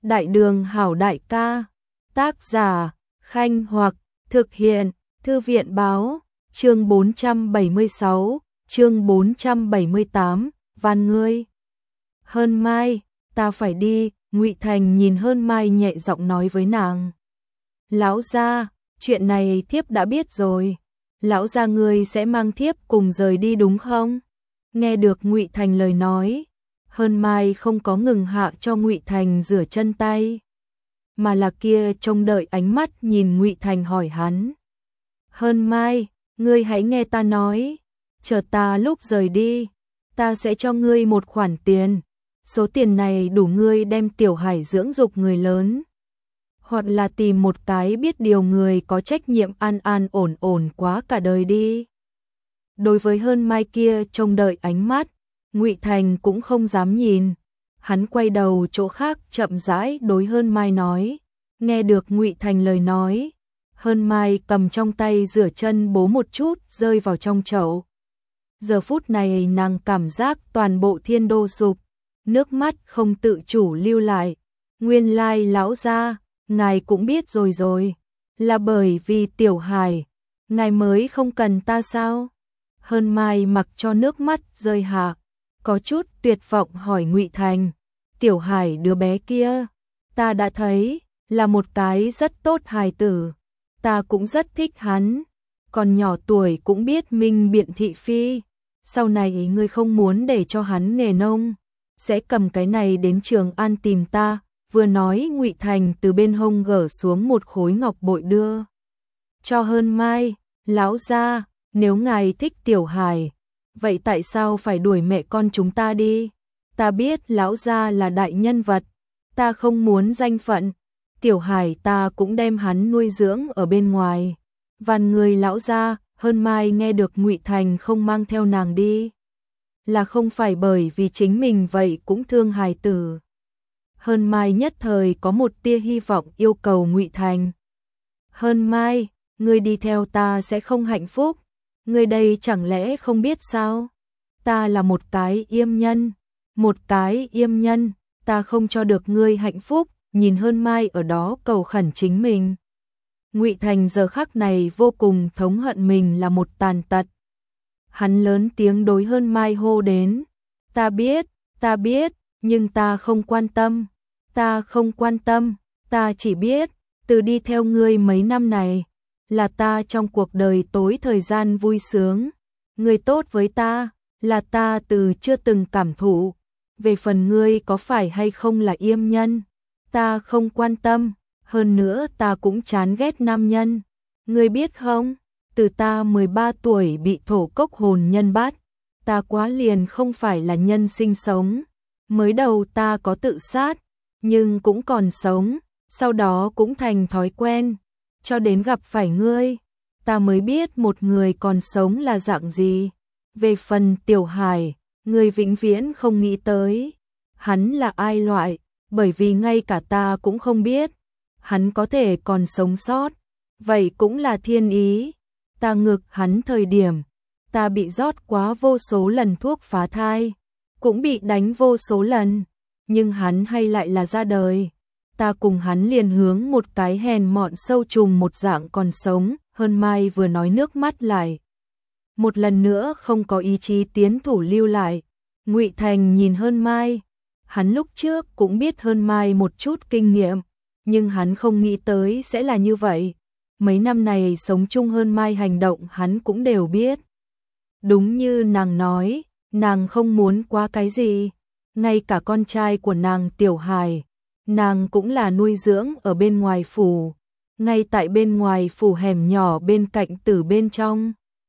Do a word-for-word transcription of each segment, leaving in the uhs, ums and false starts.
Đại đường hảo đại ca, tác giả, Khanh Hoặc, thực hiện, Thư viện báo, chương bốn trăm bảy mươi sáu, chương bốn trăm bảy mươi tám, van ngươi. Hơn Mai, ta phải đi, Ngụy Thành nhìn Hơn Mai nhẹ giọng nói với nàng. Lão gia, chuyện này thiếp đã biết rồi, lão gia ngươi sẽ mang thiếp cùng rời đi đúng không? Nghe được Ngụy Thành lời nói, Hơn Mai không có ngừng hạ cho Ngụy Thành rửa chân tay, mà là kia trông đợi ánh mắt nhìn Ngụy Thành hỏi hắn. Hơn Mai, ngươi hãy nghe ta nói, chờ ta lúc rời đi, ta sẽ cho ngươi một khoản tiền, số tiền này đủ ngươi đem Tiểu Hải dưỡng dục người lớn, hoặc là tìm một cái biết điều người có trách nhiệm an an ổn ổn quá cả đời đi. Đối với Hơn Mai kia trông đợi ánh mắt, Ngụy Thành cũng không dám nhìn, hắn quay đầu chỗ khác chậm rãi đối Hơn Mai nói. Nghe được Ngụy Thành lời nói, Hơn Mai cầm trong tay rửa chân bố một chút rơi vào trong chậu. Giờ phút này nàng cảm giác toàn bộ thiên đô sụp, nước mắt không tự chủ lưu lại. Nguyên lai lão gia, ngài cũng biết rồi rồi, là bởi vì Tiểu Hải, ngài mới không cần ta sao? Hơn Mai mặc cho nước mắt rơi hạ, có chút tuyệt vọng hỏi Ngụy Thành. Tiểu Hải đứa bé kia, ta đã thấy, là một cái rất tốt hài tử, ta cũng rất thích hắn, còn nhỏ tuổi cũng biết minh biện thị phi, sau này ngươi không muốn để cho hắn nghề nông, sẽ cầm cái này đến Trường An tìm ta. Vừa nói Ngụy Thành từ bên hông gỡ xuống một khối ngọc bội đưa cho Hơn Mai. Lão gia, nếu ngài thích Tiểu Hải, vậy tại sao phải đuổi mẹ con chúng ta đi? Ta biết lão gia là đại nhân vật, ta không muốn danh phận, Tiểu Hải ta cũng đem hắn nuôi dưỡng ở bên ngoài. Van người lão gia. Hơn Mai nghe được Ngụy Thành không mang theo nàng đi, là không phải bởi vì chính mình vậy cũng thương hài tử. Hơn Mai nhất thời có một tia hy vọng yêu cầu Ngụy Thành. Hơn Mai, ngươi đi theo ta sẽ không hạnh phúc, ngươi đây chẳng lẽ không biết sao? Ta là một cái yêm nhân, một cái yêm nhân, ta không cho được ngươi hạnh phúc. Nhìn Hơn Mai ở đó cầu khẩn chính mình, Ngụy Thành giờ khắc này vô cùng thống hận mình là một tàn tật. Hắn lớn tiếng đối Hơn Mai hô đến, ta biết, ta biết, nhưng ta không quan tâm, ta không quan tâm, ta chỉ biết, từ đi theo ngươi mấy năm này, là ta trong cuộc đời tối thời gian vui sướng, ngươi tốt với ta, là ta từ chưa từng cảm thụ, về phần ngươi có phải hay không là yêm nhân, ta không quan tâm. Hơn nữa ta cũng chán ghét nam nhân, ngươi biết không, từ ta mười ba tuổi bị thổ cốc hồn nhân bắt, ta quá liền không phải là nhân sinh sống, mới đầu ta có tự sát, nhưng cũng còn sống, sau đó cũng thành thói quen, cho đến gặp phải ngươi, ta mới biết một người còn sống là dạng gì. Về phần Tiểu Hải, ngươi vĩnh viễn không nghĩ tới, hắn là ai loại, bởi vì ngay cả ta cũng không biết. Hắn có thể còn sống sót, vậy cũng là thiên ý. Ta ngược hắn thời điểm, ta bị rót quá vô số lần thuốc phá thai, cũng bị đánh vô số lần, nhưng hắn hay lại là ra đời. Ta cùng hắn liền hướng một cái hèn mọn sâu trùng một dạng còn sống. Hơn Mai vừa nói nước mắt lại một lần nữa không có ý chí tiến thủ lưu lại. Ngụy Thành nhìn Hơn Mai, hắn lúc trước cũng biết Hơn Mai một chút kinh nghiệm, nhưng hắn không nghĩ tới sẽ là như vậy. Mấy năm này sống chung Hơn Mai hành động hắn cũng đều biết. Đúng như nàng nói, nàng không muốn quá cái gì. Ngay cả con trai của nàng Tiểu Hải, nàng cũng là nuôi dưỡng ở bên ngoài phủ. Ngay tại bên ngoài phủ hẻm nhỏ bên cạnh tử bên trong,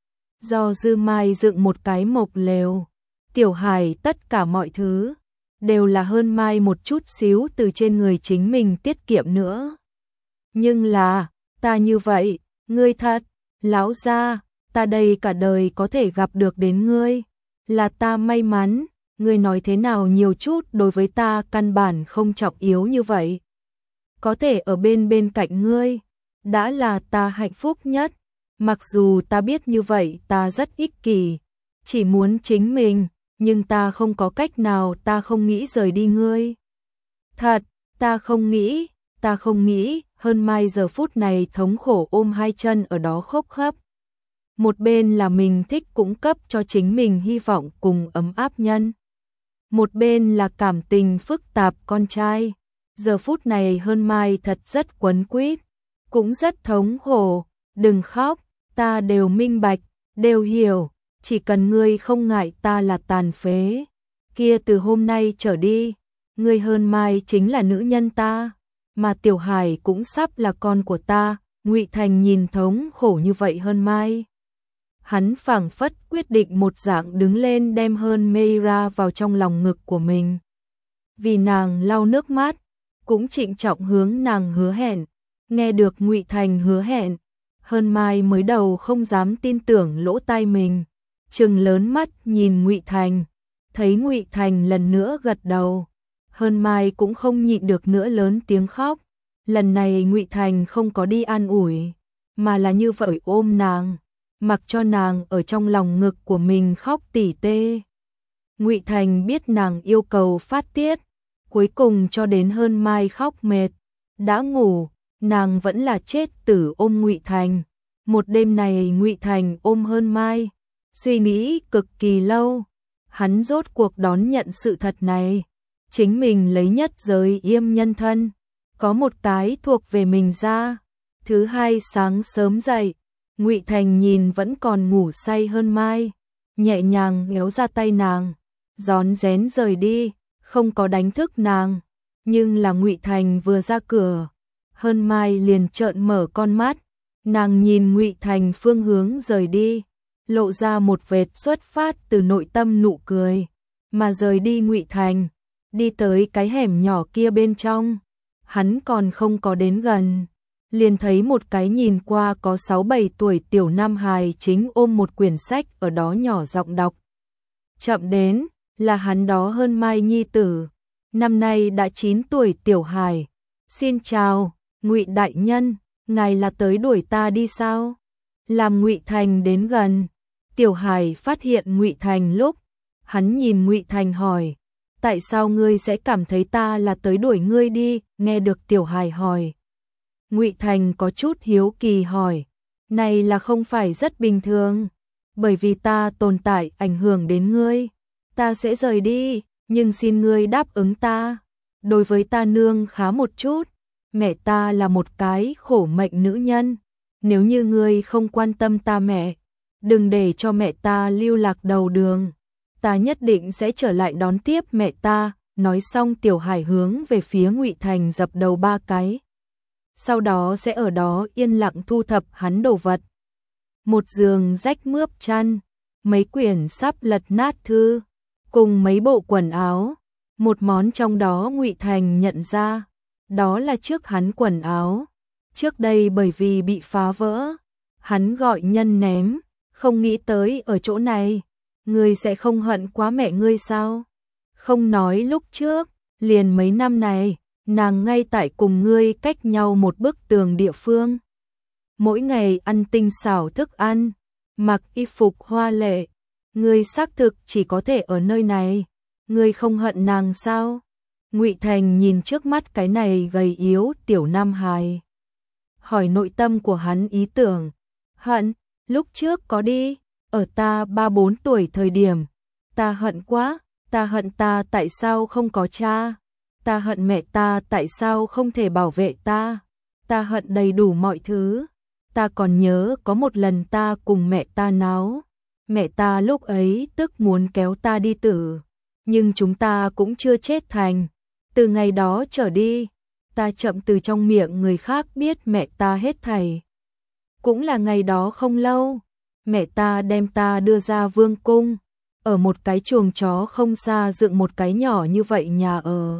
do Dư Mai dựng một cái mộc lều. Tiểu Hải tất cả mọi thứ đều là Hơn Mai một chút xíu từ trên người chính mình tiết kiệm nữa. Nhưng là, ta như vậy, ngươi thật, lão gia, ta đây cả đời có thể gặp được đến ngươi, là ta may mắn, ngươi nói thế nào nhiều chút đối với ta căn bản không trọng yếu như vậy. Có thể ở bên bên cạnh ngươi, đã là ta hạnh phúc nhất, mặc dù ta biết như vậy ta rất ích kỷ, chỉ muốn chính mình. Nhưng ta không có cách nào, ta không nghĩ rời đi ngươi. Thật, Ta không nghĩ, ta không nghĩ, Hơn Mai giờ phút này thống khổ ôm hai chân ở đó khóc khóc. Một bên là mình thích cung cấp cho chính mình hy vọng cùng ấm áp nhân. Một bên là cảm tình phức tạp con trai. Giờ phút này Hơn Mai thật rất quấn quýt, cũng rất thống khổ. Đừng khóc, ta đều minh bạch, đều hiểu, chỉ cần ngươi không ngại ta là tàn phế. Kia từ hôm nay trở đi, ngươi Hơn Mai chính là nữ nhân ta, mà Tiểu Hải cũng sắp là con của ta. Ngụy Thành nhìn thống khổ như vậy Hơn Mai, hắn phảng phất quyết định một dạng đứng lên đem Hơn Mai ra vào trong lòng ngực của mình. Vì nàng lau nước mắt, cũng trịnh trọng hướng nàng hứa hẹn. Nghe được Ngụy Thành hứa hẹn, Hơn Mai mới đầu không dám tin tưởng lỗ tai mình, trừng lớn mắt nhìn Ngụy Thành, thấy Ngụy Thành lần nữa gật đầu, Hơn Mai cũng không nhịn được nữa lớn tiếng khóc. Lần này Ngụy Thành không có đi an ủi, mà là như vậy ôm nàng, mặc cho nàng ở trong lòng ngực của mình khóc tỉ tê. Ngụy Thành biết nàng yêu cầu phát tiết, cuối cùng cho đến Hơn Mai khóc mệt, đã ngủ, nàng vẫn là chết tử ôm Ngụy Thành. Một đêm này Ngụy Thành ôm Hơn Mai, suy nghĩ cực kỳ lâu, hắn rốt cuộc đón nhận sự thật này, chính mình lấy nhất giới yêm nhân thân, có một cái thuộc về mình ra. Thứ hai sáng sớm dậy, Ngụy Thành nhìn vẫn còn ngủ say Hơn Mai, nhẹ nhàng kéo ra tay nàng, rón rén rời đi, không có đánh thức nàng. Nhưng là Ngụy Thành vừa ra cửa, Hơn Mai liền trợn mở con mắt, nàng nhìn Ngụy Thành phương hướng rời đi, lộ ra một vệt xuất phát từ nội tâm nụ cười, mà rời đi Ngụy Thành, đi tới cái hẻm nhỏ kia bên trong, hắn còn không có đến gần, liền thấy một cái nhìn qua có sáu bảy tuổi tiểu nam hài chính ôm một quyển sách ở đó nhỏ giọng đọc. Chậm đến, là hắn đó Hơn Mai nhi tử, năm nay đã chín tuổi Tiểu Hải. Xin chào, Ngụy đại nhân, ngài là tới đuổi ta đi sao? Làm Ngụy Thành đến gần, Tiểu Hải phát hiện Ngụy Thành lúc, hắn nhìn Ngụy Thành hỏi, tại sao ngươi sẽ cảm thấy ta là tới đuổi ngươi đi? Nghe được Tiểu Hải hỏi, Ngụy Thành có chút hiếu kỳ hỏi, này là không phải rất bình thường, bởi vì ta tồn tại ảnh hưởng đến ngươi, ta sẽ rời đi, nhưng xin ngươi đáp ứng ta, đối với ta nương khá một chút, mẹ ta là một cái khổ mệnh nữ nhân, nếu như ngươi không quan tâm ta mẹ, đừng để cho mẹ ta lưu lạc đầu đường, ta nhất định sẽ trở lại đón tiếp mẹ ta. Nói xong Tiểu Hải hướng về phía Ngụy Thành dập đầu ba cái, sau đó sẽ ở đó yên lặng thu thập hắn đồ vật. Một giường rách mướp chăn, mấy quyển sắp lật nát thư, cùng mấy bộ quần áo, một món trong đó Ngụy Thành nhận ra, đó là trước hắn quần áo, trước đây bởi vì bị phá vỡ, hắn gọi nhân ném, không nghĩ tới ở chỗ này, ngươi sẽ không hận quá mẹ ngươi sao? Không nói lúc trước, liền mấy năm này, nàng ngay tại cùng ngươi cách nhau một bức tường địa phương. Mỗi ngày ăn tinh xảo thức ăn, mặc y phục hoa lệ, ngươi xác thực chỉ có thể ở nơi này, ngươi không hận nàng sao? Ngụy Thành nhìn trước mắt cái này gầy yếu tiểu nam hài, hỏi nội tâm của hắn ý tưởng. Hận, lúc trước có đi, ở ta ba bốn tuổi thời điểm, ta hận quá, ta hận ta tại sao không có cha, ta hận mẹ ta tại sao không thể bảo vệ ta, ta hận đầy đủ mọi thứ. Ta còn nhớ có một lần ta cùng mẹ ta náo, mẹ ta lúc ấy tức muốn kéo ta đi tử, nhưng chúng ta cũng chưa chết thành. Từ ngày đó trở đi, ta chậm từ trong miệng người khác biết mẹ ta hết thảy. Cũng là ngày đó không lâu, mẹ ta đem ta đưa ra vương cung, ở một cái chuồng chó không xa dựng một cái nhỏ như vậy nhà ở.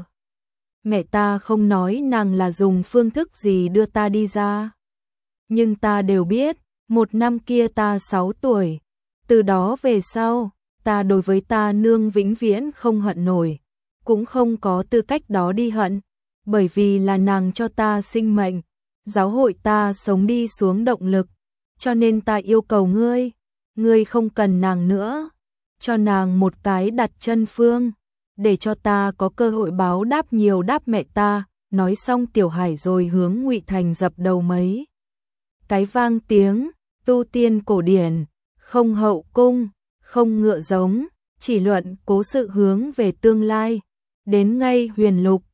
Mẹ ta không nói nàng là dùng phương thức gì đưa ta đi ra, nhưng ta đều biết, một năm kia ta sáu tuổi, từ đó về sau, ta đối với ta nương vĩnh viễn không hận nổi, cũng không có tư cách đó đi hận, bởi vì là nàng cho ta sinh mệnh, giáo hội ta sống đi xuống động lực, cho nên ta yêu cầu ngươi, ngươi không cần nàng nữa, cho nàng một cái đặt chân phương, để cho ta có cơ hội báo đáp nhiều đáp mẹ ta. nói xong Tiểu Hải rồi hướng Ngụy Thành dập đầu mấy cái vang tiếng, tu tiên cổ điển, không hậu cung, không ngựa giống, chỉ luận cố sự hướng về tương lai. Đến ngay huyền lục,